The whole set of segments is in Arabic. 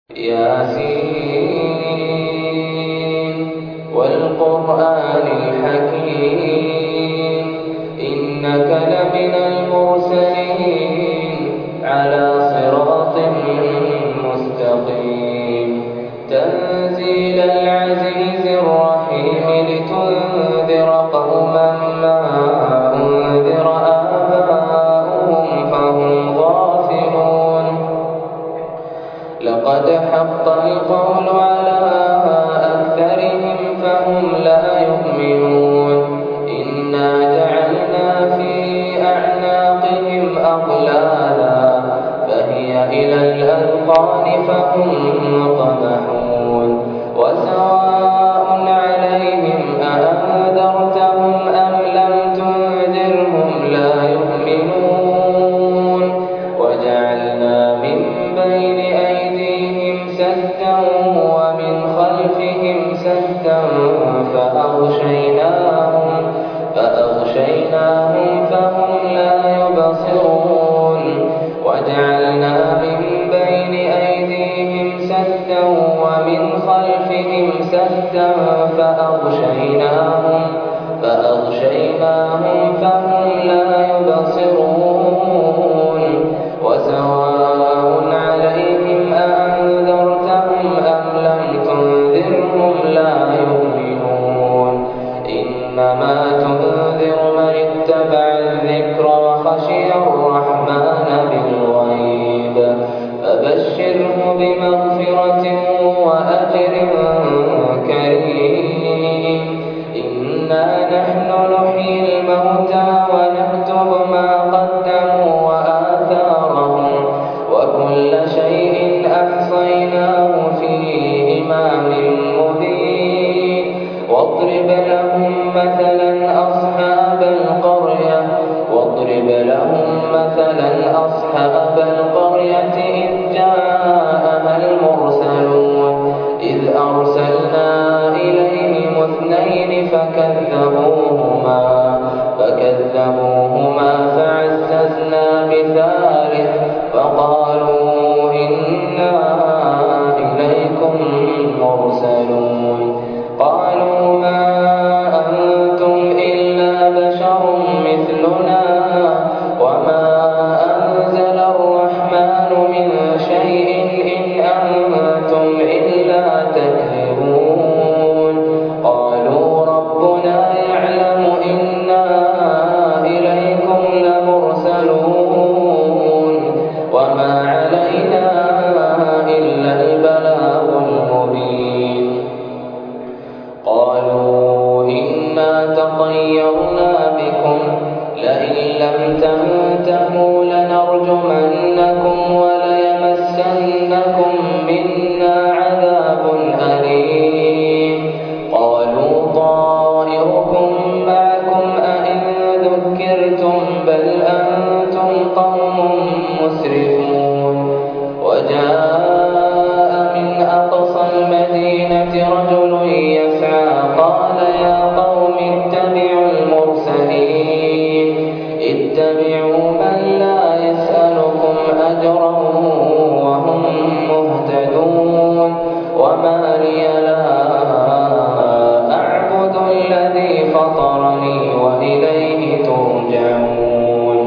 ياسين والقرآن الحكيم إنك لمن المرسلين على صراط مستقيم تنزيل العزيز الرحيم لتنذر قوما ما أنذر آباؤهم فهم غافلون لقد حق القول على أكثرهم فهم لا يؤمنون إنا جعلنا في أعناقهم أغلالا فهي إلى الأذقان فهم مقمحون وسواء عليهم أأنذرتهم أم لم تنذرهم لا يؤمنون وجعلنا من بين أيديهم سدا ومن خلفهم سدا فأغشيناهم فهم لا يبصرون وجعلنا من بين أيديهم سدا ومن خلفهم سدا فأغشيناهم فهم لا يبصرون وسواء عليهم أأنذرتهم أم لم تنذرهم لا يؤمنون إنما تنذر من اتبع الذكر وخشي الرحمن بالغيب فبشره بمغفرة وأجر كريم إنا نحن نحيي الموتى ونكتب ما قدموا وآثارهم وكل شيء أحصيناه في إمام مبين واضرب لهم مثلا أصحاب القرية إذ جاءها المرسلون إذ أرسلنا إليهم اثنين فكذبوهما فعززنا بثالث فقالوا إنا إليكم مرسلون قالوا ما أنتم إلا بشر مثلنا وما أنزل الرحمن من شيء إن أنتم إلا تكذبون قالوا ربنا يعلم إنا إليكم لمرسلون وما علينا إلا البلاغ المبين قالوا إنا تطيرنا بكم لئن لم تنتهوا لنرجمنكم وليمسنكم منا عذاب أليم قالوا طائركم معكم أئن ذكرتم بل أنتم قوم مسرفون وجاء من أقصى المدينة رجل يسعى قال يا قوم اتبعوا المرسلين اتبعوا من لا يسألكم أجرا وهم مهتدون وما لي لا أعبد الذي فطرني وإليه ترجعون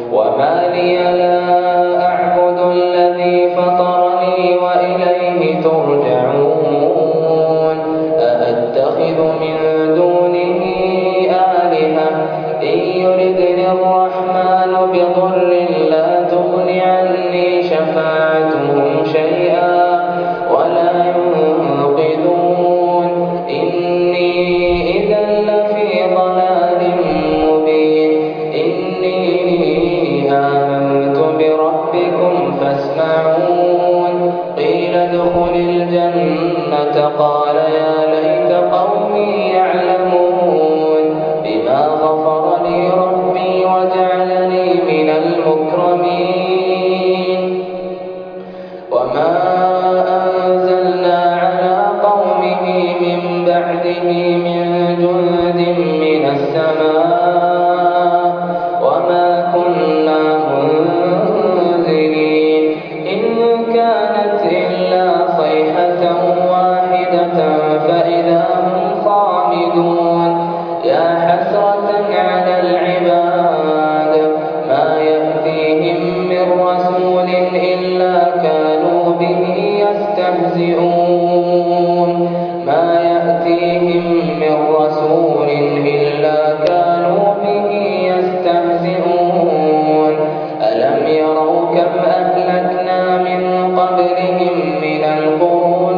أأتخذ من دونه آلهة إن يردني الرحمن بضر لا تغن عني شفاعتهم شيئا ولا ينقذون إني إذا لفي ضلال مبين إني آمنت بربكم فاسمعون قيل ادخل الجنة قال يا ليت قومي يعلمون بما غفر لي ربي وجعلني من المكرمين وما أنزلنا على قومه من بعده من جند من السماء وما كنا منزلين إن كانت إلا صيحة واحدة فإذا هم خامدون يا حسرة على العباد ما يأتيهم من رسول إلا كانوا به يستهزئون ما يأتيهم من رسول إلا كانوا به يستهزئون ألم يروا كم أهلكنا من قبلهم من القرون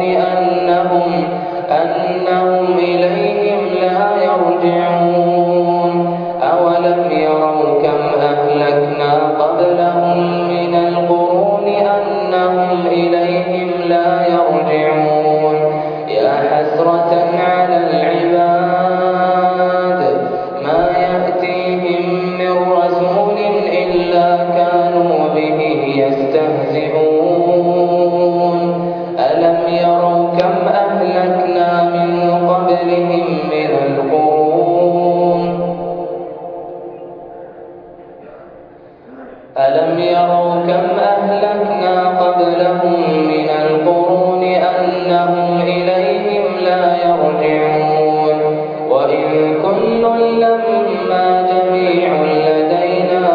أنهم إليهم لا يرجعون أولم يروا كم أهلكنا قبلهم من القرون أنهم إليهم لا يرجعون يا حسرة على العباد ما يأتيهم من رسول إلا كانوا به يستهزئون ألم يروا كم أهلكنا من قبلهم من القرون ألم يروا كم أهلكنا قبلهم من القرون أنهم إليهم لا يرجعون وإن كل لما جميع لدينا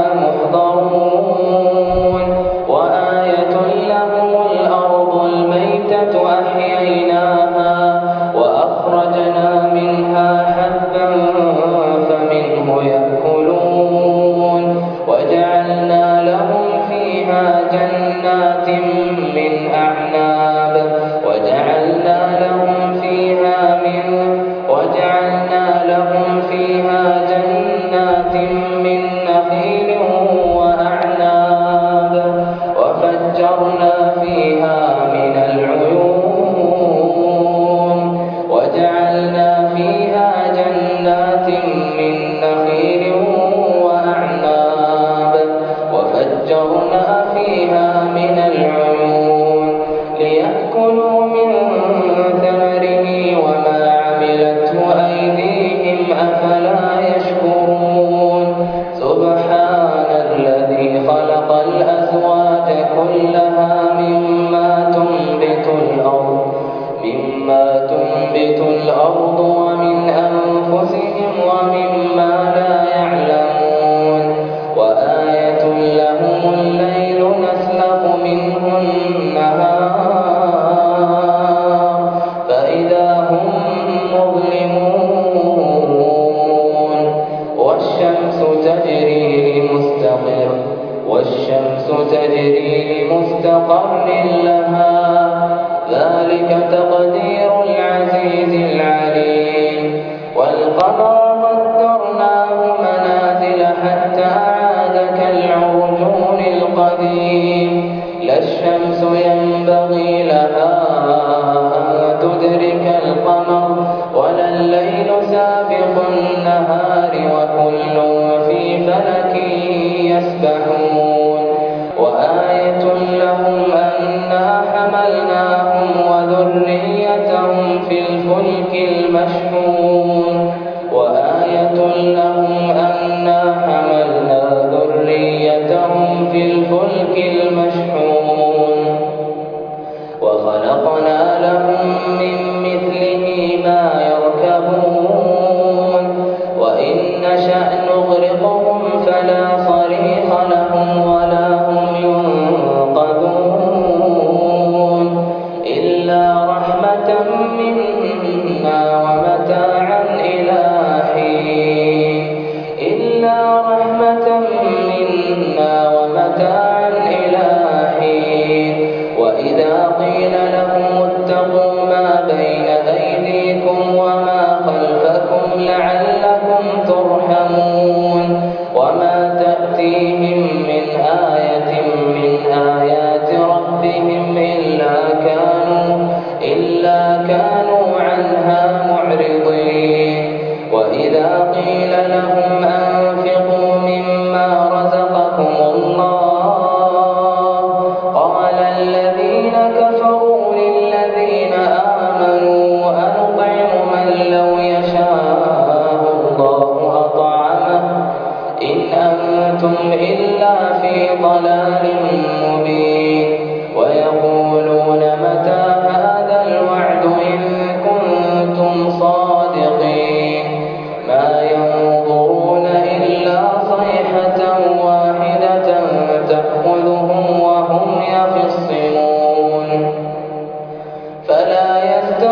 محضرون وآية لهم الأرض الميتة أحييناها وأخرجنا منها حبا فمنه يأكلون وجعلنا لهم فيها جنات من أعناب وجعلنا لهم فيها جنات من نخيل وأعناب وفجرنا فيها من العيون وجعلنا فيها جنات من نخيل وأعناب وفجرنا فيها من العيون ليأكلوا من ثمره وما عملته أيديهم أفلا يشكرون سبحان الذي خلق الأزواج كلها مما تنبت الأرض ومن أنفسهم ومما لا يعلمون وآية لهم الليل نسلخ منه النهار فإذا هم مظلمون والشمس تجري لمستقر لها ذلك تقدير العزيز العليم والقمر قدرناه منازل حتى عاد كالعرجون القديم لا الشمس ينبغي لها أن تدرك القمر ولا الليل سابق النهار وكل في فلك يسبحون وآية لهم أنا حملناهم وذريتهم في الفلك المشحون وآية لهم أنا حملنا ذريتهم في الفلك المشحون وخلقنا لهم من مثله ما يركبون وإن نشأ نغرقهم فلا صريخ لهم ولا هم ينقذون إلا رحمة منا ومتاعا إلى حين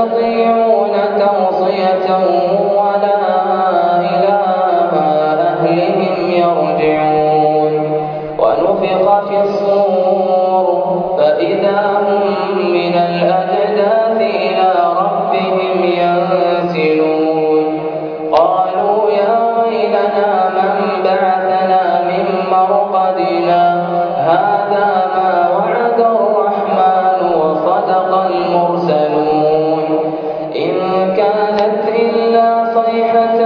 يستطيعون توصية ولا إلى أهلهم يرجعون ونفخ في الصور فإذا هم من الأجداث إلى ربهم ينسلون قالوا يا ويلنا من بعثنا من مرقدنا هذا ما وعد الرحمن وصدق المرسلون إن كانت إلا صيحة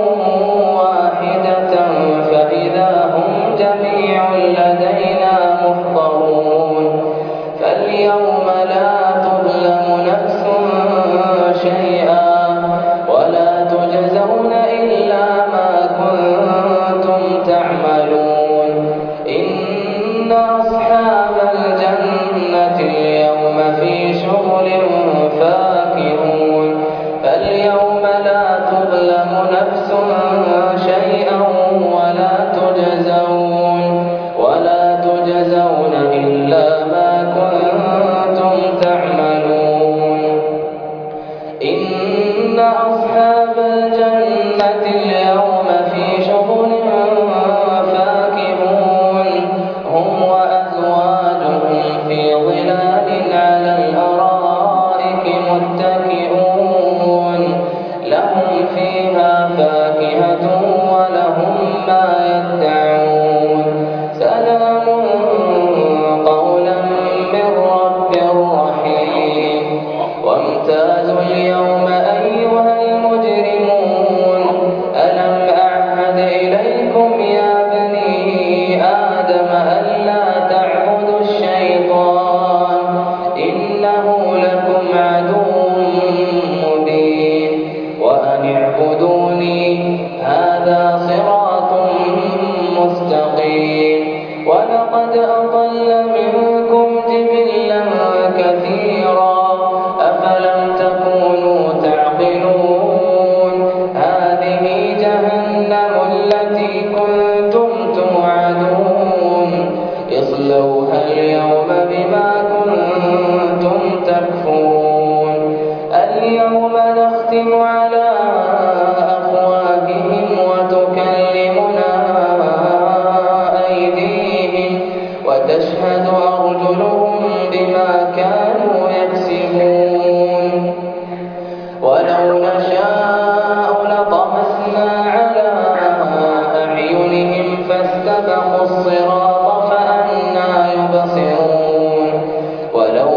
واحدة فإذا هم جميع لدينا محضرون فاليوم لا تظلم نفس شيئا ولا تجزون إلا ما كنتم تعملون إن أصحاب الجنة اليوم في شغل فاكهون فاليوم لا تظلم نفس شيئا ولا تجزون إلا ما كنتم تعملون إن أصحاب الجنة اليوم في شغل فاكهون هم وأزواجهم في ظلال على الأرائك متكئون لهم فيها فاكهة ولهم ما يدعون سلام قولا من رب رحيم وامتازوا اليوم أيها المجرمون ألم أعهد إليكم يا بني آدم ألا تعبدوا الشيطان إنه لكم عدو مبين وأن اعبدوني هذا صراط مستقيم ولقد أضل منكم جبلا كثيرا أفلم تكونوا تعقلون هذه جهنم التي كنتم توعدون اصلوها اليوم بما كنتم تكفرون اليوم نختم على أفواههم وتكلمنا أيديهم وتشهد أرجلهم بما كانوا يكسبون ولو نشاء لطمسنا على أعينهم فاستبقوا الصراط فأنى يبصرون ولو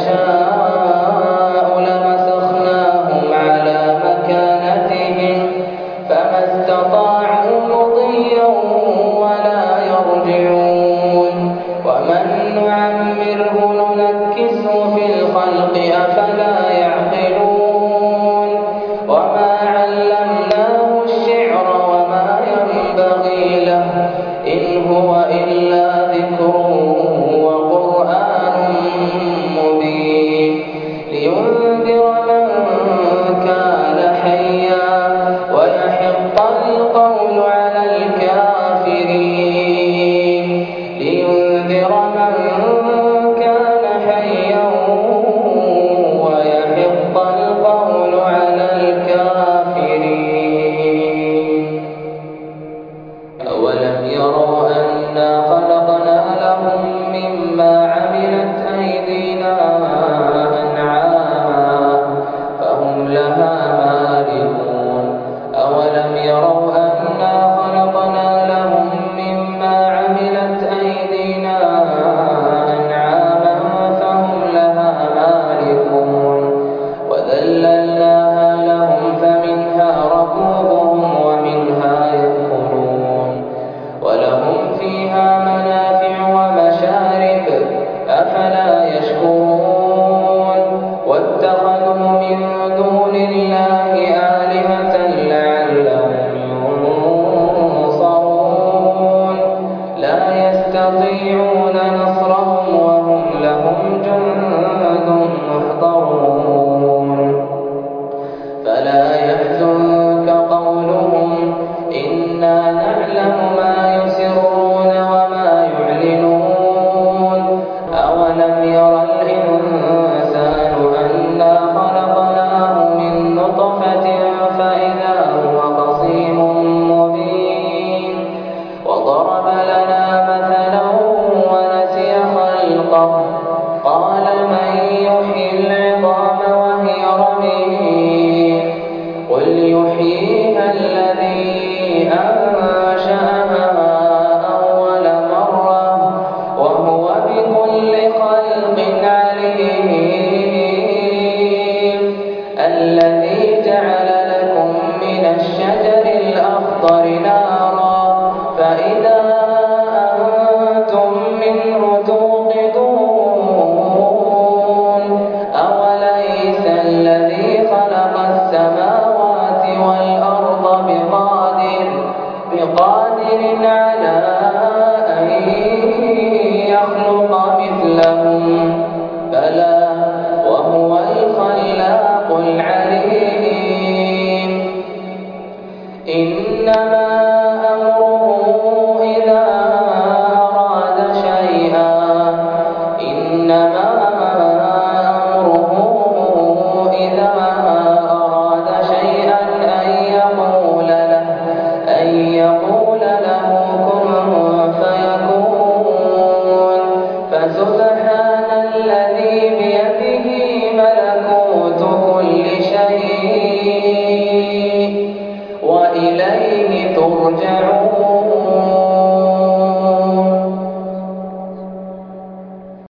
نشاء لمسخناهم على مكانتهم فما استطاعوا مضيا ولا يرجعون ومن نعمره ننكسه في الخلق أفلا يعقلون وما علمناه الشعر وما ينبغي له إن هو إلا ذكر وقرآن مبين لينذر من كان حيا ويحق القول على الكافرين لينذر من كان حيا ويحق القول على الكافرين أولم يروا أنا خلقنا لهم مما عملت أيدينا أنعاما فهم لها مالكون أولم يروا أنا خلقنا لهم مما عملت أيدينا أنعاما فهم لها مالكون وذللناها لهم فمنها ركوبهم ومنها يأكلون ولهم فيها منافع ومشارب أفلا يشكرون واتخذوا من دون الله آلهة لعلهم ينصرون لا يستطيعون نصرهم وهم لهم جند محضرون فلا يحزنك قولهم إنا نعلم ما يسرون وما يعلنون أولم ير الإنسان أنا خلقناه يشاء